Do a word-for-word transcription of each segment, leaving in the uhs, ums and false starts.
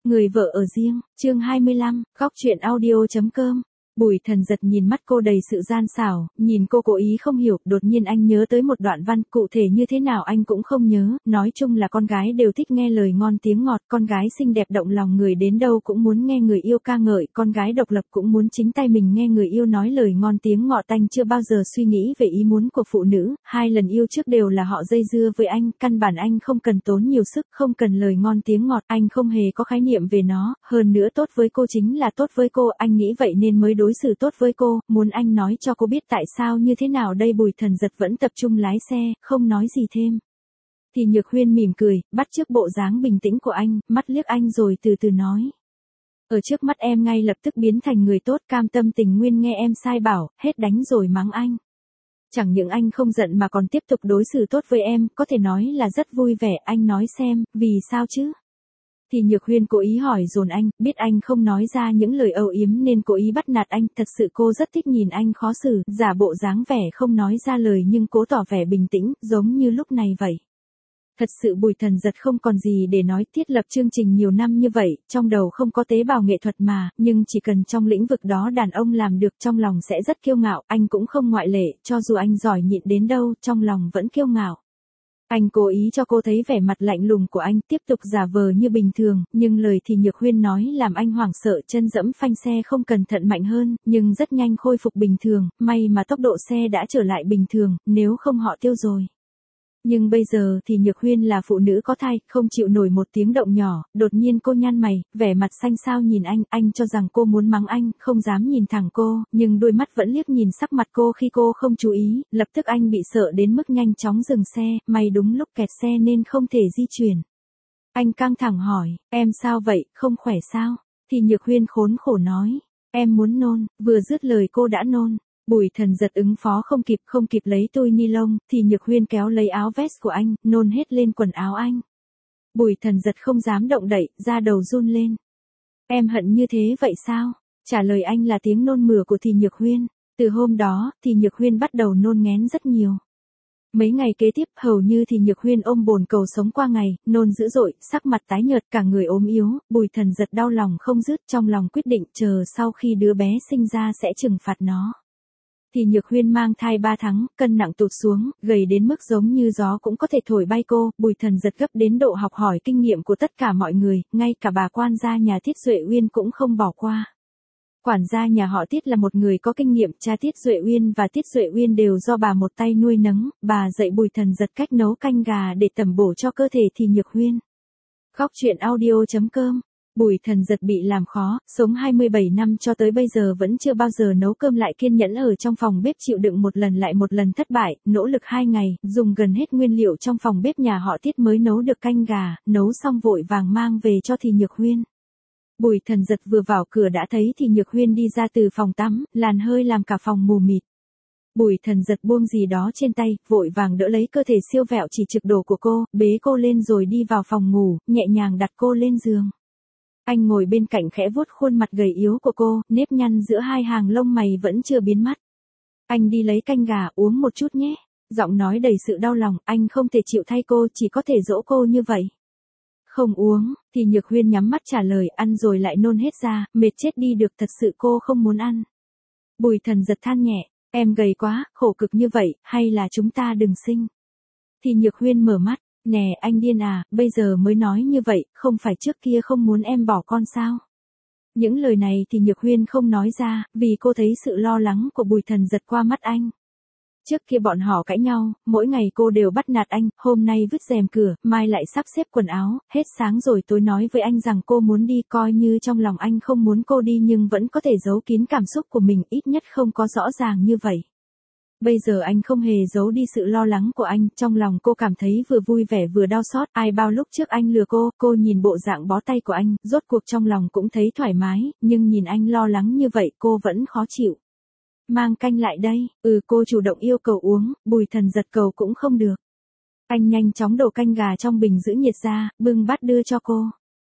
Người vợ ở riêng, chương hai mươi lăm, góc chuyện audio chấm com. Bùi Thần Giật nhìn mắt cô đầy sự gian xảo, nhìn cô cố ý không hiểu, đột nhiên anh nhớ tới một đoạn văn, cụ thể như thế nào anh cũng không nhớ, nói chung là con gái đều thích nghe lời ngon tiếng ngọt, con gái xinh đẹp động lòng người đến đâu cũng muốn nghe người yêu ca ngợi, con gái độc lập cũng muốn chính tay mình nghe người yêu nói lời ngon tiếng ngọt. Anh chưa bao giờ suy nghĩ về ý muốn của phụ nữ, hai lần yêu trước đều là họ dây dưa với anh, căn bản anh không cần tốn nhiều sức, không cần lời ngon tiếng ngọt, anh không hề có khái niệm về nó, hơn nữa tốt với cô chính là tốt với cô, anh nghĩ vậy nên mới đối xử tốt với cô, muốn anh nói cho cô biết tại sao như thế nào đây. Bùi Thần Giật vẫn tập trung lái xe, không nói gì thêm. Thì Nhược Huyên mỉm cười, bắt chước bộ dáng bình tĩnh của anh, mắt liếc anh rồi từ từ nói. Ở trước mắt em ngay lập tức biến thành người tốt, cam tâm tình nguyên nghe em sai bảo, hết đánh rồi mắng anh. Chẳng những anh không giận mà còn tiếp tục đối xử tốt với em, có thể nói là rất vui vẻ, anh nói xem, vì sao chứ? Thì Nhược Huyên cố ý hỏi dồn anh, biết anh không nói ra những lời âu yếm nên cố ý bắt nạt anh, thật sự cô rất thích nhìn anh khó xử, giả bộ dáng vẻ không nói ra lời nhưng cố tỏ vẻ bình tĩnh, giống như lúc này vậy. Thật sự Bùi Thần Giật không còn gì để nói, thiết lập chương trình nhiều năm như vậy, trong đầu không có tế bào nghệ thuật mà, nhưng chỉ cần trong lĩnh vực đó đàn ông làm được trong lòng sẽ rất kiêu ngạo, anh cũng không ngoại lệ, cho dù anh giỏi nhịn đến đâu, trong lòng vẫn kiêu ngạo. Anh cố ý cho cô thấy vẻ mặt lạnh lùng của anh, tiếp tục giả vờ như bình thường, nhưng lời thì Nhược Huyên nói làm anh hoảng sợ, chân dẫm phanh xe không cẩn thận mạnh hơn, nhưng rất nhanh khôi phục bình thường, may mà tốc độ xe đã trở lại bình thường, nếu không họ tiêu rồi. Nhưng bây giờ thì Nhược Huyên là phụ nữ có thai, không chịu nổi một tiếng động nhỏ, đột nhiên cô nhăn mày, vẻ mặt xanh xao nhìn anh, anh cho rằng cô muốn mắng anh, không dám nhìn thẳng cô, nhưng đôi mắt vẫn liếc nhìn sắc mặt cô khi cô không chú ý, lập tức anh bị sợ đến mức nhanh chóng dừng xe, may đúng lúc kẹt xe nên không thể di chuyển. Anh căng thẳng hỏi, em sao vậy, không khỏe sao? Thì Nhược Huyên khốn khổ nói, em muốn nôn, vừa dứt lời cô đã nôn. Bùi Thần Giật ứng phó không kịp, không kịp lấy túi ni lông, thì Nhược Huyên kéo lấy áo vest của anh, nôn hết lên quần áo anh. Bùi Thần Giật không dám động đậy, da đầu run lên. Em hận như thế vậy sao? Trả lời anh là tiếng nôn mửa của thì Nhược Huyên. Từ hôm đó, thì Nhược Huyên bắt đầu nôn ngén rất nhiều. Mấy ngày kế tiếp, hầu như thì Nhược Huyên ôm bồn cầu sống qua ngày, nôn dữ dội, sắc mặt tái nhợt, cả người ốm yếu, Bùi Thần Giật đau lòng không dứt, trong lòng quyết định chờ sau khi đứa bé sinh ra sẽ trừng phạt nó. Thì Nhược Huyên mang thai ba tháng, cân nặng tụt xuống, gầy đến mức giống như gió cũng có thể thổi bay cô, Bùi Thần Giật gấp đến độ học hỏi kinh nghiệm của tất cả mọi người, ngay cả bà quan gia nhà Tiết Duệ Uyên cũng không bỏ qua. Quản gia nhà họ Tiết là một người có kinh nghiệm, cha Tiết Duệ Uyên và Tiết Duệ Uyên đều do bà một tay nuôi nấng, bà dạy Bùi Thần Giật cách nấu canh gà để tẩm bổ cho cơ thể thì Nhược Huyên. Góc chuyện audio chấm com. Bùi Thần Giật bị làm khó, sống hai mươi bảy năm cho tới bây giờ vẫn chưa bao giờ nấu cơm lại, kiên nhẫn ở trong phòng bếp chịu đựng một lần lại một lần thất bại, nỗ lực hai ngày, dùng gần hết nguyên liệu trong phòng bếp nhà họ Tiết mới nấu được canh gà, nấu xong vội vàng mang về cho thì Nhược Huyên. Bùi Thần Giật vừa vào cửa đã thấy thì Nhược Huyên đi ra từ phòng tắm, làn hơi làm cả phòng mù mịt. Bùi Thần Giật buông gì đó trên tay, vội vàng đỡ lấy cơ thể siêu vẹo chỉ trực đồ của cô, bế cô lên rồi đi vào phòng ngủ, nhẹ nhàng đặt cô lên giường. Anh ngồi bên cạnh khẽ vuốt khuôn mặt gầy yếu của cô, nếp nhăn giữa hai hàng lông mày vẫn chưa biến mất. Anh đi lấy canh gà, uống một chút nhé. Giọng nói đầy sự đau lòng, anh không thể chịu thay cô, chỉ có thể dỗ cô như vậy. Không uống, thì Nhược Huyên nhắm mắt trả lời, ăn rồi lại nôn hết ra, mệt chết đi được, thật sự cô không muốn ăn. Bùi Thần Giật than nhẹ, em gầy quá, khổ cực như vậy, hay là chúng ta đừng sinh. Thì Nhược Huyên mở mắt. Nè anh điên à, bây giờ mới nói như vậy, không phải trước kia không muốn em bỏ con sao? Những lời này thì Nhược Huyên không nói ra, vì cô thấy sự lo lắng của Bùi Thần Giật qua mắt anh. Trước kia bọn họ cãi nhau, mỗi ngày cô đều bắt nạt anh, hôm nay vứt rèm cửa, mai lại sắp xếp quần áo, hết sáng rồi tối nói với anh rằng cô muốn đi, coi như trong lòng anh không muốn cô đi nhưng vẫn có thể giấu kín cảm xúc của mình, ít nhất không có rõ ràng như vậy. Bây giờ anh không hề giấu đi sự lo lắng của anh, trong lòng cô cảm thấy vừa vui vẻ vừa đau xót, ai bao lúc trước anh lừa cô, cô nhìn bộ dạng bó tay của anh, rốt cuộc trong lòng cũng thấy thoải mái, nhưng nhìn anh lo lắng như vậy cô vẫn khó chịu. Mang canh lại đây, ừ cô chủ động yêu cầu uống, Bùi Thần Giật cầu cũng không được. Anh nhanh chóng đổ canh gà trong bình giữ nhiệt ra, bưng bát đưa cho cô.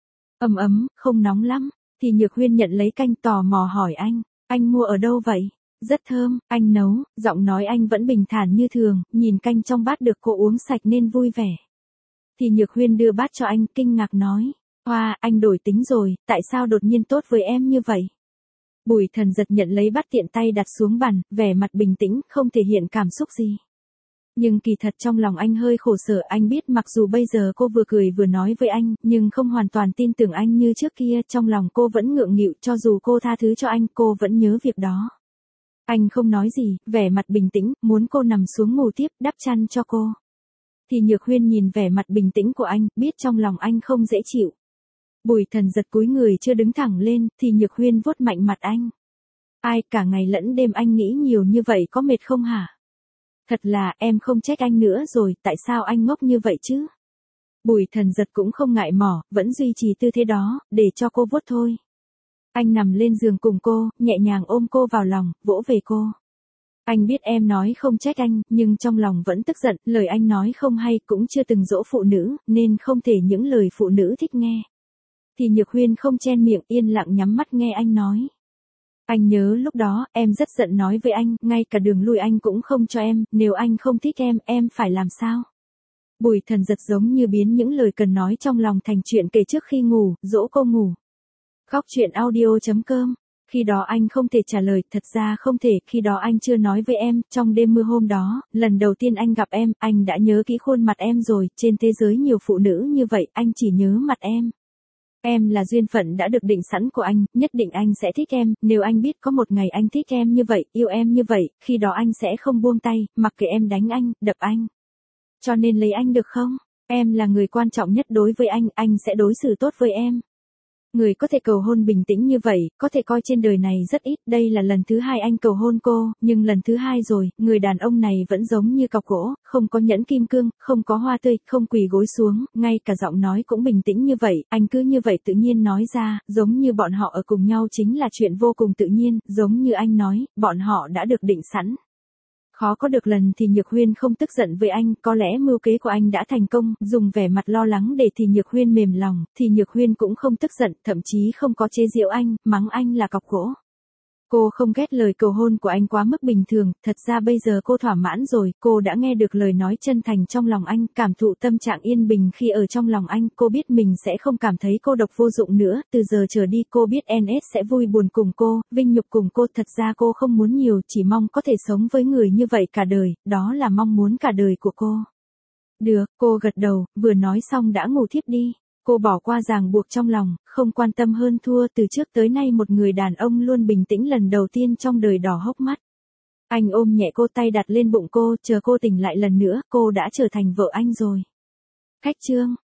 Ấm ấm, không nóng lắm, thì Nhược Huyên nhận lấy canh tò mò hỏi anh, anh mua ở đâu vậy? Rất thơm, anh nấu, giọng nói anh vẫn bình thản như thường, nhìn canh trong bát được cô uống sạch nên vui vẻ. Thì Nhược Huyên đưa bát cho anh, kinh ngạc nói, Hoa, anh đổi tính rồi, tại sao đột nhiên tốt với em như vậy? Bùi Thần giật nhận lấy bát tiện tay đặt xuống bàn, vẻ mặt bình tĩnh, không thể hiện cảm xúc gì. Nhưng kỳ thật trong lòng anh hơi khổ sở, anh biết mặc dù bây giờ cô vừa cười vừa nói với anh, nhưng không hoàn toàn tin tưởng anh như trước kia, trong lòng cô vẫn ngượng nghịu, cho dù cô tha thứ cho anh, cô vẫn nhớ việc đó. Anh không nói gì, vẻ mặt bình tĩnh, muốn cô nằm xuống ngủ tiếp, đắp chăn cho cô. Thì Nhược Huyên nhìn vẻ mặt bình tĩnh của anh, biết trong lòng anh không dễ chịu. Bùi Thần giật cúi người chưa đứng thẳng lên, thì Nhược Huyên vuốt mạnh mặt anh. Ai, cả ngày lẫn đêm anh nghĩ nhiều như vậy có mệt không hả? Thật là, em không trách anh nữa rồi, tại sao anh ngốc như vậy chứ? Bùi Thần giật cũng không ngại mỏ, vẫn duy trì tư thế đó, để cho cô vuốt thôi. Anh nằm lên giường cùng cô, nhẹ nhàng ôm cô vào lòng, vỗ về cô. Anh biết em nói không trách anh, nhưng trong lòng vẫn tức giận, lời anh nói không hay, cũng chưa từng dỗ phụ nữ, nên không thể những lời phụ nữ thích nghe. Thì Nhược Huyên không chen miệng, yên lặng nhắm mắt nghe anh nói. Anh nhớ lúc đó, em rất giận nói với anh, ngay cả đường lui anh cũng không cho em, nếu anh không thích em, em phải làm sao? Bùi Thần giật giống như biến những lời cần nói trong lòng thành chuyện kể trước khi ngủ, dỗ cô ngủ. Khóc chuyện audio chấm com. Khi đó anh không thể trả lời, thật ra không thể, khi đó anh chưa nói với em, trong đêm mưa hôm đó, lần đầu tiên anh gặp em, anh đã nhớ kỹ khuôn mặt em rồi, trên thế giới nhiều phụ nữ như vậy, anh chỉ nhớ mặt em. Em là duyên phận đã được định sẵn của anh, nhất định anh sẽ thích em, nếu anh biết có một ngày anh thích em như vậy, yêu em như vậy, khi đó anh sẽ không buông tay, mặc kệ em đánh anh, đập anh. Cho nên lấy anh được không? Em là người quan trọng nhất đối với anh, anh sẽ đối xử tốt với em. Người có thể cầu hôn bình tĩnh như vậy, có thể coi trên đời này rất ít, đây là lần thứ hai anh cầu hôn cô, nhưng lần thứ hai rồi, người đàn ông này vẫn giống như cọc gỗ, không có nhẫn kim cương, không có hoa tươi, không quỳ gối xuống, ngay cả giọng nói cũng bình tĩnh như vậy, anh cứ như vậy tự nhiên nói ra, giống như bọn họ ở cùng nhau chính là chuyện vô cùng tự nhiên, giống như anh nói, bọn họ đã được định sẵn. Khó có được lần thì Nhược Huyên không tức giận với anh, có lẽ mưu kế của anh đã thành công, dùng vẻ mặt lo lắng để thì Nhược Huyên mềm lòng, thì Nhược Huyên cũng không tức giận, thậm chí không có chế giễu anh, mắng anh là cọc gỗ. Cô không ghét lời cầu hôn của anh quá mức bình thường, thật ra bây giờ cô thỏa mãn rồi, cô đã nghe được lời nói chân thành trong lòng anh, cảm thụ tâm trạng yên bình khi ở trong lòng anh, cô biết mình sẽ không cảm thấy cô độc vô dụng nữa, từ giờ trở đi cô biết en ét sẽ vui buồn cùng cô, vinh nhục cùng cô, thật ra cô không muốn nhiều, chỉ mong có thể sống với người như vậy cả đời, đó là mong muốn cả đời của cô. Được, cô gật đầu, vừa nói xong đã ngủ thiếp đi. Cô bỏ qua ràng buộc trong lòng, không quan tâm hơn thua, từ trước tới nay một người đàn ông luôn bình tĩnh, lần đầu tiên trong đời đỏ hốc mắt. Anh ôm nhẹ cô, tay đặt lên bụng cô, chờ cô tỉnh lại lần nữa, cô đã trở thành vợ anh rồi. Khách chương